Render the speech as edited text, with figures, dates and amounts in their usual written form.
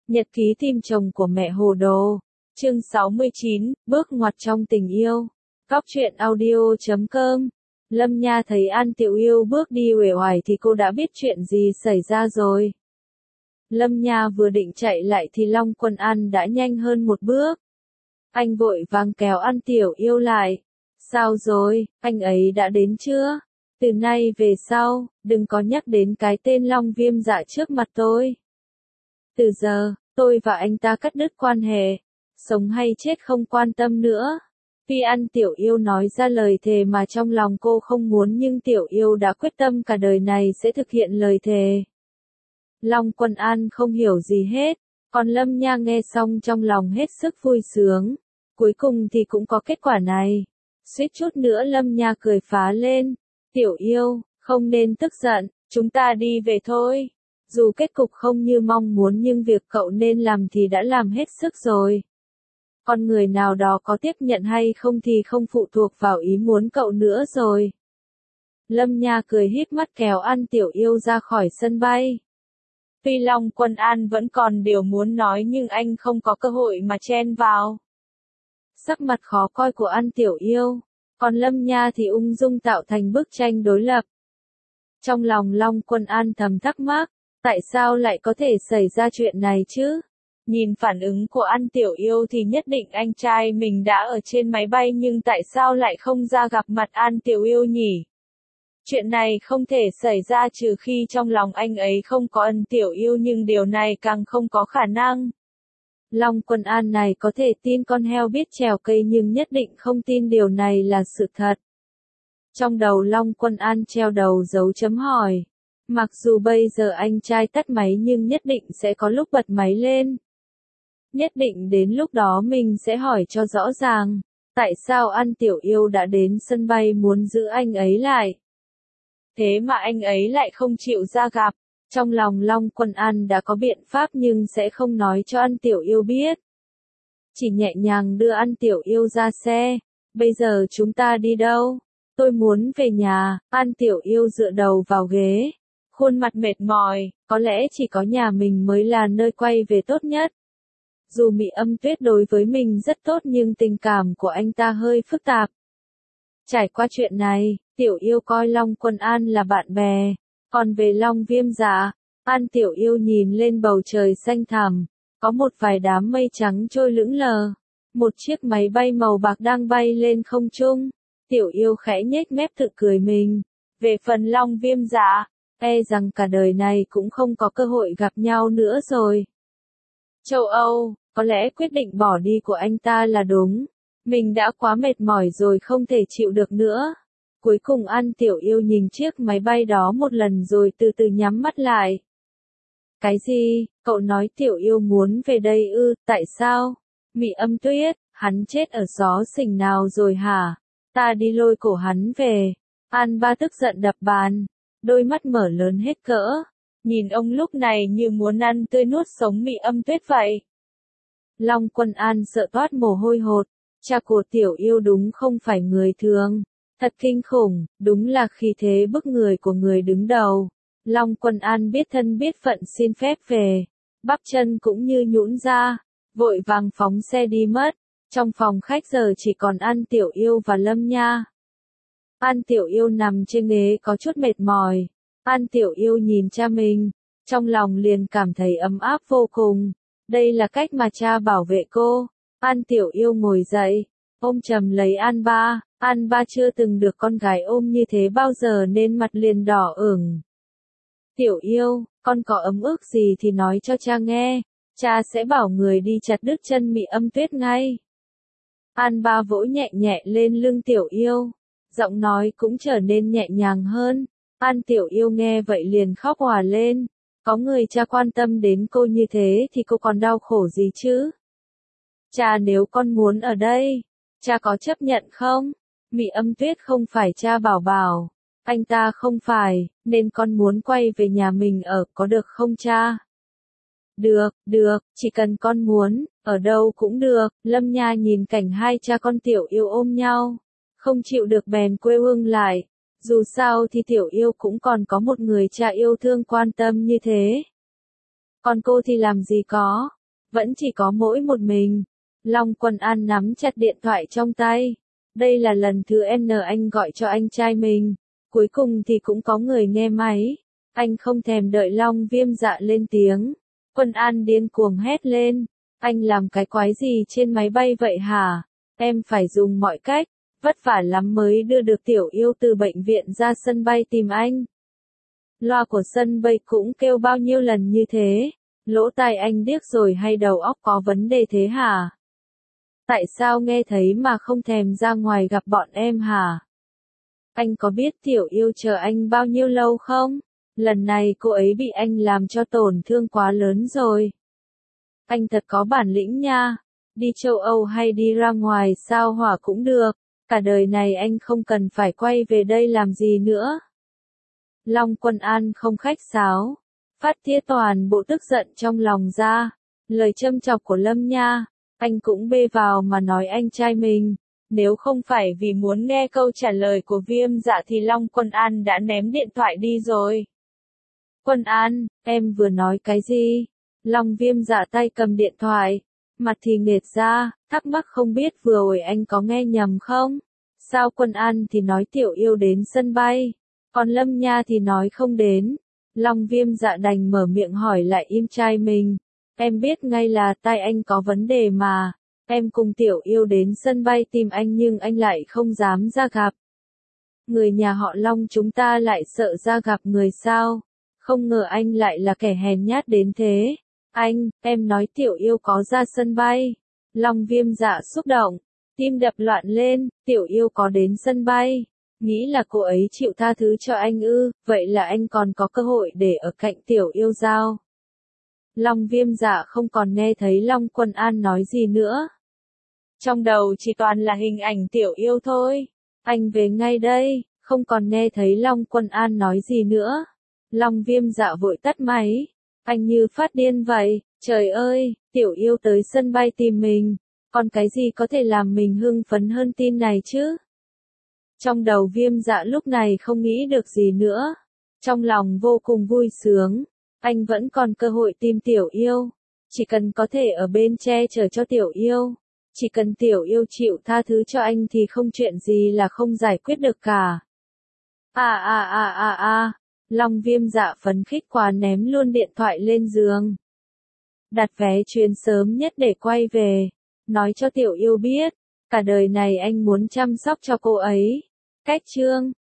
Nhật ký tìm chồng của mẹ hồ đồ. Chương 69, bước ngoặt trong tình yêu. Góc truyện audio.com. Lâm Nha thấy An Tiểu Yêu bước đi uể oải thì cô đã biết chuyện gì xảy ra rồi. Lâm Nha vừa định chạy lại thì Long Quân An đã nhanh hơn một bước. Anh vội vàng kéo An Tiểu Yêu lại. Sao rồi, anh ấy đã đến chưa? Từ nay về sau, đừng có nhắc đến cái tên Long Viêm Dạ trước mặt tôi. Từ giờ, tôi và anh ta cắt đứt quan hệ. Sống hay chết không quan tâm nữa. Tuy An Tiểu Yêu nói ra lời thề mà trong lòng cô không muốn nhưng Tiểu Yêu đã quyết tâm cả đời này sẽ thực hiện lời thề. Long Quân An không hiểu gì hết, còn Lâm Nha nghe xong trong lòng hết sức vui sướng. Cuối cùng thì cũng có kết quả này. Suýt chút nữa Lâm Nha cười phá lên. Tiểu Yêu, không nên tức giận, chúng ta đi về thôi. Dù kết cục không như mong muốn nhưng việc cậu nên làm thì đã làm hết sức rồi. Con người nào đó có tiếp nhận hay không thì không phụ thuộc vào ý muốn cậu nữa rồi. Lâm Nha cười híp mắt kéo An Tiểu Yêu ra khỏi sân bay. Tuy Long Quân An vẫn còn điều muốn nói nhưng anh không có cơ hội mà chen vào. Sắc mặt khó coi của An Tiểu Yêu, còn Lâm Nha thì ung dung tạo thành bức tranh đối lập. Trong lòng Long Quân An thầm thắc mắc, tại sao lại có thể xảy ra chuyện này chứ? Nhìn phản ứng của An Tiểu Yêu thì nhất định anh trai mình đã ở trên máy bay nhưng tại sao lại không ra gặp mặt An Tiểu Yêu nhỉ? Chuyện này không thể xảy ra trừ khi trong lòng anh ấy không có An Tiểu Yêu nhưng điều này càng không có khả năng. Long Quân An này có thể tin con heo biết trèo cây nhưng nhất định không tin điều này là sự thật. Trong đầu Long Quân An treo đầu dấu chấm hỏi. Mặc dù bây giờ anh trai tắt máy nhưng nhất định sẽ có lúc bật máy lên. Nhất định đến lúc đó mình sẽ hỏi cho rõ ràng, tại sao An Tiểu Yêu đã đến sân bay muốn giữ anh ấy lại. Thế mà anh ấy lại không chịu ra gặp. Trong lòng Long Quân An đã có biện pháp nhưng sẽ không nói cho An Tiểu Yêu biết. Chỉ nhẹ nhàng đưa An Tiểu Yêu ra xe. Bây giờ chúng ta đi đâu? Tôi muốn về nhà. An Tiểu Yêu dựa đầu vào ghế. Khuôn mặt mệt mỏi, có lẽ chỉ có nhà mình mới là nơi quay về tốt nhất. Dù Mị Âm Tuyết đối với mình rất tốt nhưng tình cảm của anh ta hơi phức tạp. Trải qua chuyện này, Tiểu Yêu coi Long Quân An là bạn bè. Còn về Long Viêm Dạ, An Tiểu Yêu nhìn lên bầu trời xanh thẳm, có một vài đám mây trắng trôi lững lờ. Một chiếc máy bay màu bạc đang bay lên không trung. Tiểu Yêu khẽ nhếch mép tự cười mình. Về phần Long Viêm Dạ, e rằng cả đời này cũng không có cơ hội gặp nhau nữa rồi. Châu Âu, có lẽ quyết định bỏ đi của anh ta là đúng. Mình đã quá mệt mỏi rồi không thể chịu được nữa. Cuối cùng An Tiểu Yêu nhìn chiếc máy bay đó một lần rồi từ từ nhắm mắt lại. Cái gì? Cậu nói Tiểu Yêu muốn về đây ư? Tại sao? Mị Âm Tuyết, hắn chết ở xó xỉnh nào rồi hả? Ta đi lôi cổ hắn về. An Ba tức giận đập bàn. Đôi mắt mở lớn hết cỡ. Nhìn ông lúc này như muốn ăn tươi nuốt sống Mị Âm Tuyết vậy. Long Quân An sợ toát mồ hôi hột. Cha của Tiểu Yêu đúng không phải người thường. Thật kinh khủng, đúng là khí thế bức người của người đứng đầu. Long Quân An biết thân biết phận xin phép về. Bắp chân cũng như nhũn ra. Vội vàng phóng xe đi mất. Trong phòng khách giờ chỉ còn An Tiểu Yêu và Lâm Nha. An Tiểu Yêu nằm trên ghế có chút mệt mỏi. An Tiểu Yêu nhìn cha mình. Trong lòng liền cảm thấy ấm áp vô cùng. Đây là cách mà cha bảo vệ cô. An Tiểu Yêu ngồi dậy. Ôm chầm lấy An Ba. An Ba chưa từng được con gái ôm như thế bao giờ nên mặt liền đỏ ửng. Tiểu Yêu, con có ấm ức gì thì nói cho cha nghe. Cha sẽ bảo người đi chặt đứt chân Mị Âm Tuyết ngay. An Ba vỗ nhẹ nhẹ lên lưng Tiểu Yêu. Giọng nói cũng trở nên nhẹ nhàng hơn. An Tiểu Yêu nghe vậy liền khóc òa lên. Có người cha quan tâm đến cô như thế thì cô còn đau khổ gì chứ? Cha nếu con muốn ở đây, cha có chấp nhận không? Mị Âm Tuyết không phải cha bảo bảo. Anh ta không phải, nên con muốn quay về nhà mình ở, có được không cha? Được, chỉ cần con muốn, ở đâu cũng được. Lâm Nha nhìn cảnh hai cha con Tiểu Yêu ôm nhau. Không chịu được bèn quay lưng lại. Dù sao thì Tiểu Yêu cũng còn có một người cha yêu thương quan tâm như thế. Còn cô thì làm gì có, vẫn chỉ có mỗi một mình. Long Quân An nắm chặt điện thoại trong tay. Đây là lần thứ N anh gọi cho anh trai mình. Cuối cùng thì cũng có người nghe máy. Anh không thèm đợi Long Viêm Dạ lên tiếng. Quân An điên cuồng hét lên. Anh làm cái quái gì trên máy bay vậy hả? Em phải dùng mọi cách, vất vả lắm mới đưa được Tiểu Yêu từ bệnh viện ra sân bay tìm anh. Loa của sân bay cũng kêu bao nhiêu lần như thế. Lỗ tai anh điếc rồi hay đầu óc có vấn đề thế hả? Tại sao nghe thấy mà không thèm ra ngoài gặp bọn em hả? Anh có biết Tiểu Yêu chờ anh bao nhiêu lâu không? Lần này cô ấy bị anh làm cho tổn thương quá lớn rồi. Anh thật có bản lĩnh nha. Đi châu Âu hay đi ra ngoài sao hỏa cũng được. Cả đời này anh không cần phải quay về đây làm gì nữa. Long Quân An không khách sáo. Phát tiết toàn bộ tức giận trong lòng ra. Lời châm chọc của Lâm Nha. Anh cũng bê vào mà nói anh trai mình. Nếu không phải vì muốn nghe câu trả lời của Viêm Dạ thì Long Quân An đã ném điện thoại đi rồi. Quân An, em vừa nói cái gì? Long Viêm Dạ tay cầm điện thoại. Mặt thì nghệt ra, thắc mắc không biết vừa rồi anh có nghe nhầm không? Sao Quân An thì nói Tiểu Yêu đến sân bay, còn Lâm Nha thì nói không đến. Long Viêm Dạ đành mở miệng hỏi lại im trai mình. Em biết ngay là tai anh có vấn đề mà. Em cùng Tiểu Yêu đến sân bay tìm anh nhưng anh lại không dám ra gặp. Người nhà họ Long chúng ta lại sợ ra gặp người sao? Không ngờ anh lại là kẻ hèn nhát đến thế. Anh, em nói Tiểu Yêu có ra sân bay. Long Viêm Dạ xúc động, tim đập loạn lên, Tiểu Yêu có đến sân bay. Nghĩ là cô ấy chịu tha thứ cho anh ư, vậy là anh còn có cơ hội để ở cạnh Tiểu Yêu sao? Long Viêm Dạ không còn nghe thấy Long Quân An nói gì nữa. Trong đầu chỉ toàn là hình ảnh Tiểu Yêu thôi. Anh về ngay đây, không còn nghe thấy Long Quân An nói gì nữa. Long Viêm Dạ vội tắt máy. Anh như phát điên vậy, trời ơi, Tiểu Yêu tới sân bay tìm mình. Còn cái gì có thể làm mình hưng phấn hơn tin này chứ? Trong đầu Viêm Dạ lúc này không nghĩ được gì nữa. Trong lòng vô cùng vui sướng. Anh vẫn còn cơ hội tìm Tiểu Yêu. Chỉ cần có thể ở bên che chở cho Tiểu Yêu. Chỉ cần Tiểu Yêu chịu tha thứ cho anh thì không chuyện gì là không giải quyết được cả. Long Viêm Dạ phấn khích quá ném luôn điện thoại lên giường. Đặt vé chuyến sớm nhất để quay về. Nói cho Tiểu Yêu biết, cả đời này anh muốn chăm sóc cho cô ấy. Cách chương